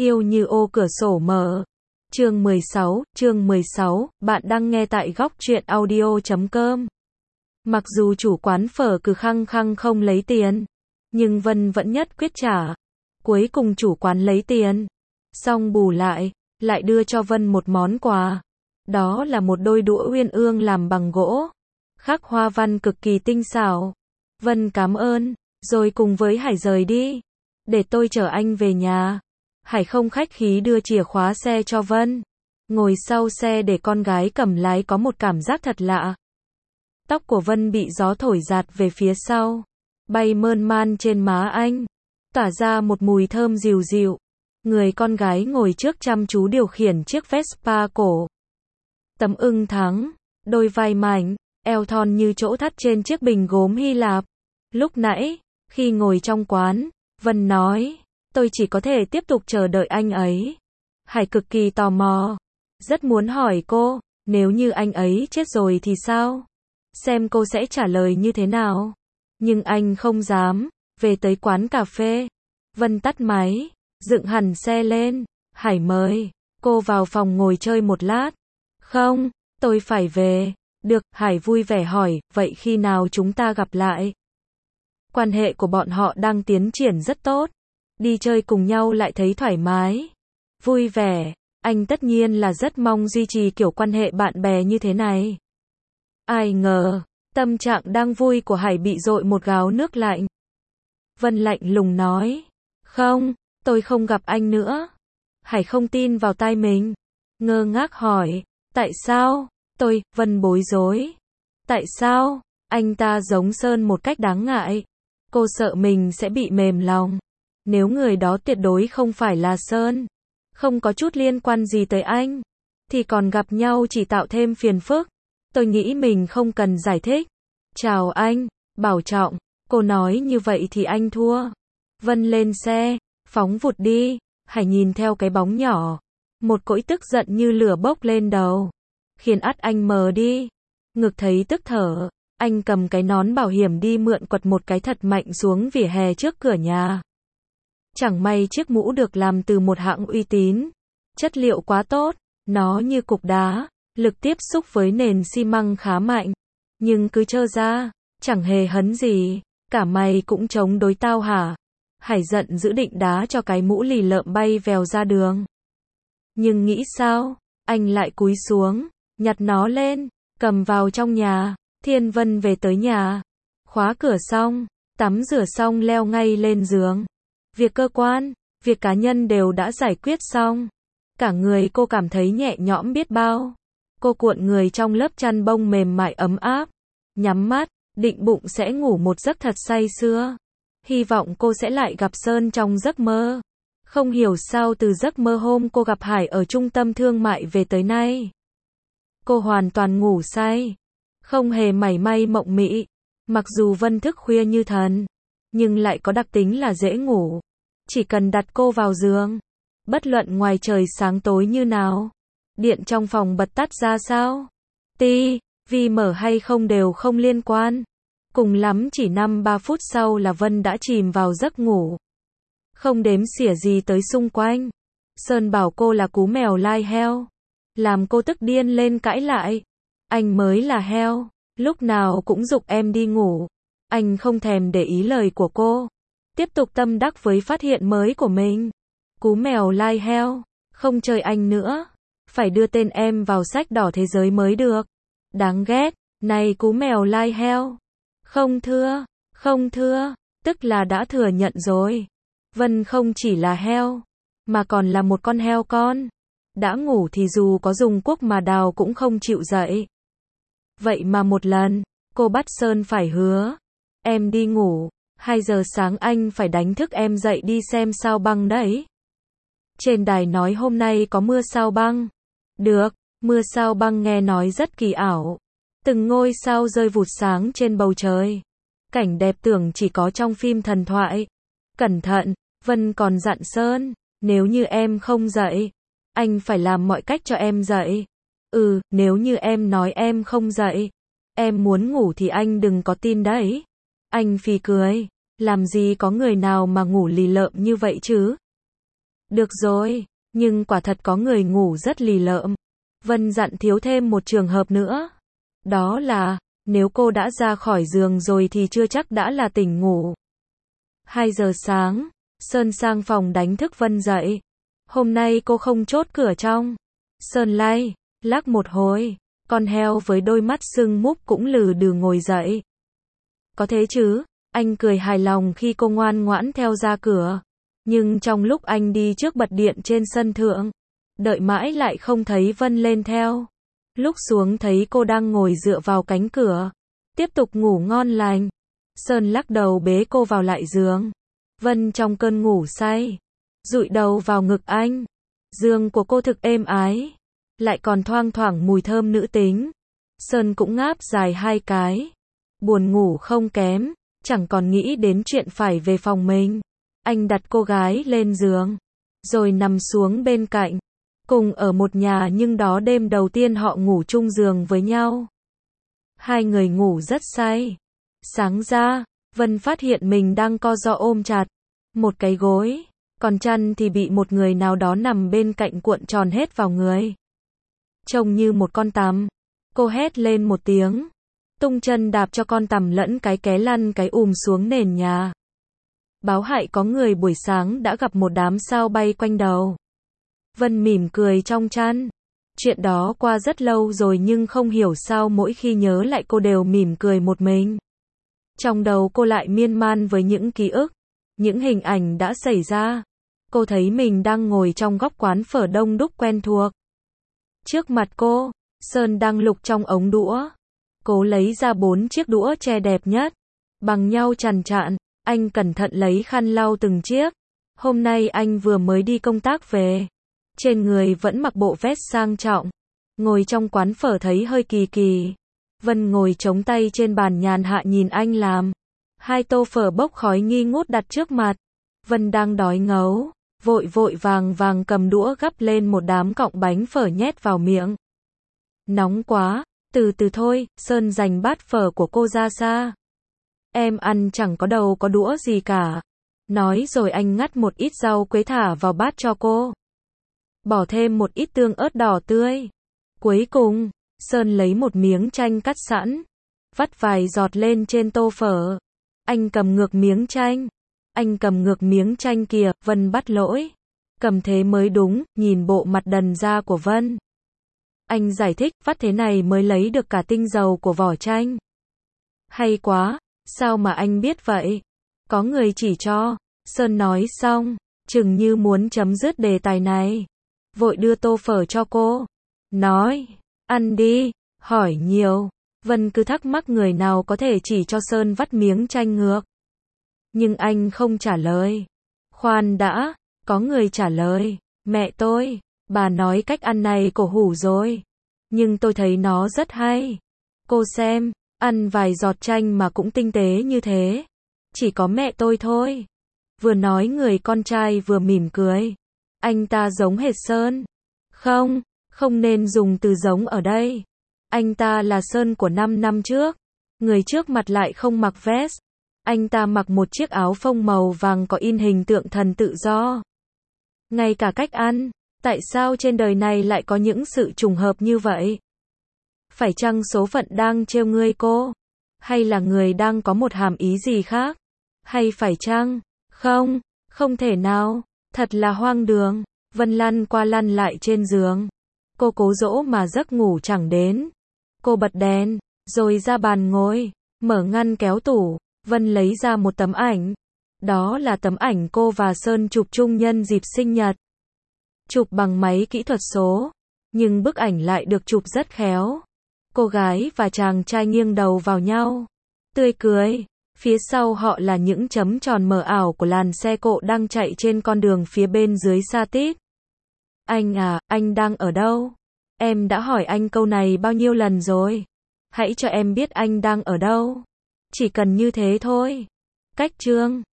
Yêu như ô cửa sổ mở. Chương 16, bạn đang nghe tại góc truyện audio.com. Mặc dù chủ quán phở cứ khăng khăng không lấy tiền, nhưng Vân vẫn nhất quyết trả. Cuối cùng chủ quán lấy tiền, xong bù lại đưa cho Vân một món quà. Đó là một đôi đũa uyên ương làm bằng gỗ, khắc hoa văn cực kỳ tinh xảo. Vân cảm ơn, rồi cùng với Hải rời đi. Để tôi chở anh về nhà. Hải không khách khí đưa chìa khóa xe cho Vân. Ngồi sau xe để con gái cầm lái có một cảm giác thật lạ. Tóc của Vân bị gió thổi giạt về phía sau, bay mơn man trên má anh, tỏa ra một mùi thơm dịu dịu. Người con gái ngồi trước chăm chú điều khiển chiếc Vespa cổ. Tấm ưng thắng, đôi vai mảnh, eo thon như chỗ thắt trên chiếc bình gốm Hy Lạp. Lúc nãy, khi ngồi trong quán, Vân nói, tôi chỉ có thể tiếp tục chờ đợi anh ấy. Hải cực kỳ tò mò, rất muốn hỏi cô, nếu như anh ấy chết rồi thì sao? Xem cô sẽ trả lời như thế nào. Nhưng anh không dám. Về tới quán cà phê, Vân tắt máy, dựng hẳn xe lên. Hải mời cô vào phòng ngồi chơi một lát. Không, tôi phải về. Được, Hải vui vẻ hỏi, vậy khi nào chúng ta gặp lại? Quan hệ của bọn họ đang tiến triển rất tốt. Đi chơi cùng nhau lại thấy thoải mái, vui vẻ. Anh tất nhiên là rất mong duy trì kiểu quan hệ bạn bè như thế này. Ai ngờ, tâm trạng đang vui của Hải bị dội một gáo nước lạnh. Vân lạnh lùng nói, không, tôi không gặp anh nữa. Hải không tin vào tai mình, ngơ ngác hỏi, tại sao? Vân bối rối. Tại sao? Anh ta giống Sơn một cách đáng ngại. Cô sợ mình sẽ bị mềm lòng. Nếu người đó tuyệt đối không phải là Sơn, không có chút liên quan gì tới anh, thì còn gặp nhau chỉ tạo thêm phiền phức. Tôi nghĩ mình không cần giải thích. Chào anh, bảo trọng. Cô nói như vậy thì anh thua. Vân lên xe, phóng vụt đi. Hải nhìn theo cái bóng nhỏ. Một cỗ tức giận như lửa bốc lên đầu, khiến ắt anh mờ đi. Ngực thấy tức thở, anh cầm cái nón bảo hiểm đi mượn quật một cái thật mạnh xuống vỉa hè trước cửa nhà. Chẳng may chiếc mũ được làm từ một hãng uy tín, chất liệu quá tốt, nó như cục đá, lực tiếp xúc với nền xi măng khá mạnh, nhưng cứ trơ ra, chẳng hề hấn gì. Cả mày cũng chống đối tao hả? Hải giận dữ định đá cho cái mũ lì lợm bay vèo ra đường. Nhưng nghĩ sao, anh lại cúi xuống, nhặt nó lên, cầm vào trong nhà. Thiên Vân về tới nhà, khóa cửa xong, tắm rửa xong leo ngay lên giường. Việc cơ quan, việc cá nhân đều đã giải quyết xong. Cả người cô cảm thấy nhẹ nhõm biết bao. Cô cuộn người trong lớp chăn bông mềm mại ấm áp, nhắm mắt, định bụng sẽ ngủ một giấc thật say sưa. Hy vọng cô sẽ lại gặp Sơn trong giấc mơ. Không hiểu sao từ giấc mơ hôm cô gặp Hải ở trung tâm thương mại về tới nay, cô hoàn toàn ngủ say, không hề mảy may mộng mị. Mặc dù Vân thức khuya như thần, nhưng lại có đặc tính là dễ ngủ. Chỉ cần đặt cô vào giường, bất luận ngoài trời sáng tối như nào, điện trong phòng bật tắt ra sao, TV mở hay không đều không liên quan. Cùng lắm chỉ 5-3 phút sau là Vân đã chìm vào giấc ngủ, không đếm xỉa gì tới xung quanh. Sơn bảo cô là cú mèo lai heo, làm cô tức điên lên cãi lại. Anh mới là heo, lúc nào cũng giục em đi ngủ. Anh không thèm để ý lời của cô, tiếp tục tâm đắc với phát hiện mới của mình. Cú mèo lai heo, không chơi anh nữa, phải đưa tên em vào sách đỏ thế giới mới được. Đáng ghét, này cú mèo lai heo. Không thưa, tức là đã thừa nhận rồi. Vân không chỉ là heo, mà còn là một con heo con. Đã ngủ thì dù có dùng cuốc mà đào cũng không chịu dậy. Vậy mà một lần, cô bắt Sơn phải hứa, em đi ngủ, 2 giờ sáng anh phải đánh thức em dậy đi xem sao băng đấy. Trên đài nói hôm nay có mưa sao băng. Được, mưa sao băng nghe nói rất kỳ ảo. Từng ngôi sao rơi vụt sáng trên bầu trời. Cảnh đẹp tưởng chỉ có trong phim thần thoại. Cẩn thận, Vân còn dặn Sơn, nếu như em không dậy, anh phải làm mọi cách cho em dậy. Nếu như em nói em không dậy, em muốn ngủ thì anh đừng có tin đấy. Anh phì cười, làm gì có người nào mà ngủ lì lợm như vậy chứ. Được rồi, nhưng quả thật có người ngủ rất lì lợm. Vân dặn thiếu thêm một trường hợp nữa. Đó là, nếu cô đã ra khỏi giường rồi thì chưa chắc đã là tỉnh ngủ. 2 giờ sáng, Sơn sang phòng đánh thức Vân dậy. Hôm nay cô không chốt cửa trong. Sơn lắc một hồi, con heo với đôi mắt sưng múp cũng lừ đừ ngồi dậy. Có thế chứ, anh cười hài lòng khi cô ngoan ngoãn theo ra cửa. Nhưng trong lúc anh đi trước bật điện trên sân thượng, đợi mãi lại không thấy Vân lên theo. Lúc xuống thấy cô đang ngồi dựa vào cánh cửa, tiếp tục ngủ ngon lành. Sơn lắc đầu bế cô vào lại giường. Vân trong cơn ngủ say, dụi đầu vào ngực anh. Giường của cô thực êm ái, lại còn thoang thoảng mùi thơm nữ tính. Sơn cũng ngáp dài 2 cái. Buồn ngủ không kém, chẳng còn nghĩ đến chuyện phải về phòng mình. Anh đặt cô gái lên giường, rồi nằm xuống bên cạnh. Cùng ở một nhà nhưng đó đêm đầu tiên họ ngủ chung giường với nhau. 2 người ngủ rất say. Sáng ra, Vân phát hiện mình đang co ro ôm chặt một cái gối, còn chăn thì bị một người nào đó nằm bên cạnh cuộn tròn hết vào người. Trông như một con tằm. Cô hét lên một tiếng, tung chân đạp cho con tằm lẫn cái ké lăn cái xuống nền nhà. Báo hại có người buổi sáng đã gặp một đám sao bay quanh đầu. Vân mỉm cười trong chăn. Chuyện đó qua rất lâu rồi nhưng không hiểu sao mỗi khi nhớ lại cô đều mỉm cười một mình. Trong đầu cô lại miên man với những ký ức, những hình ảnh đã xảy ra. Cô thấy mình đang ngồi trong góc quán phở đông đúc quen thuộc. Trước mặt cô, Sơn đang lục trong ống đũa. Cố lấy ra 4 chiếc đũa tre đẹp nhất, bằng nhau chằn chạn. Anh cẩn thận lấy khăn lau từng chiếc. Hôm nay anh vừa mới đi công tác về. Trên người vẫn mặc bộ vest sang trọng. Ngồi trong quán phở thấy hơi kỳ kỳ. Vân ngồi chống tay trên bàn nhàn hạ nhìn anh làm. 2 tô phở bốc khói nghi ngút đặt trước mặt. Vân đang đói ngấu, vội vàng cầm đũa gắp lên một đám cọng bánh phở nhét vào miệng. Nóng quá, từ từ thôi. Sơn giành bát phở của cô ra xa. Em ăn chẳng có đầu có đũa gì cả. Nói rồi anh ngắt một ít rau quế thả vào bát cho cô. Bỏ thêm một ít tương ớt đỏ tươi. Cuối cùng, Sơn lấy một miếng chanh cắt sẵn, vắt vài giọt lên trên tô phở. Anh cầm ngược miếng chanh. Anh cầm ngược miếng chanh kìa. Vân bắt lỗi. Cầm thế mới đúng, nhìn bộ mặt đần ra của Vân. Anh giải thích, vắt thế này mới lấy được cả tinh dầu của vỏ chanh. Hay quá, sao mà anh biết vậy? Có người chỉ cho. Sơn nói xong, chừng như muốn chấm dứt đề tài này. Vội đưa tô phở cho cô. Nói, ăn đi, hỏi nhiều. Vân cứ thắc mắc người nào có thể chỉ cho Sơn vắt miếng chanh ngược. Nhưng anh không trả lời. Khoan đã, có người trả lời. Mẹ tôi, bà nói cách ăn này cổ hủ rồi. Nhưng tôi thấy nó rất hay. Cô xem, ăn vài giọt chanh mà cũng tinh tế như thế. Chỉ có mẹ tôi thôi. Vừa nói người con trai vừa mỉm cười. Anh ta giống hệt Sơn. Không nên dùng từ giống ở đây. Anh ta là Sơn của 5 năm trước. Người trước mặt lại không mặc vest. Anh ta mặc một chiếc áo phông màu vàng có in hình tượng thần tự do. Ngay cả cách ăn, tại sao trên đời này lại có những sự trùng hợp như vậy? Phải chăng số phận đang trêu ngươi cô? Hay là người đang có một hàm ý gì khác? Hay phải chăng? Không thể nào. Thật là hoang đường. Vân lăn qua lăn lại trên giường. Cô cố dỗ mà giấc ngủ chẳng đến. Cô bật đèn, rồi ra bàn ngồi, mở ngăn kéo tủ. Vân lấy ra một tấm ảnh. Đó là tấm ảnh cô và Sơn chụp chung nhân dịp sinh nhật. Chụp bằng máy kỹ thuật số. Nhưng bức ảnh lại được chụp rất khéo. Cô gái và chàng trai nghiêng đầu vào nhau. Tươi cười. Phía sau họ là những chấm tròn mờ ảo của làn xe cộ đang chạy trên con đường phía bên dưới xa tít. Anh à, anh đang ở đâu? Em đã hỏi anh câu này bao nhiêu lần rồi? Hãy cho em biết anh đang ở đâu. Chỉ cần như thế thôi. Cách chương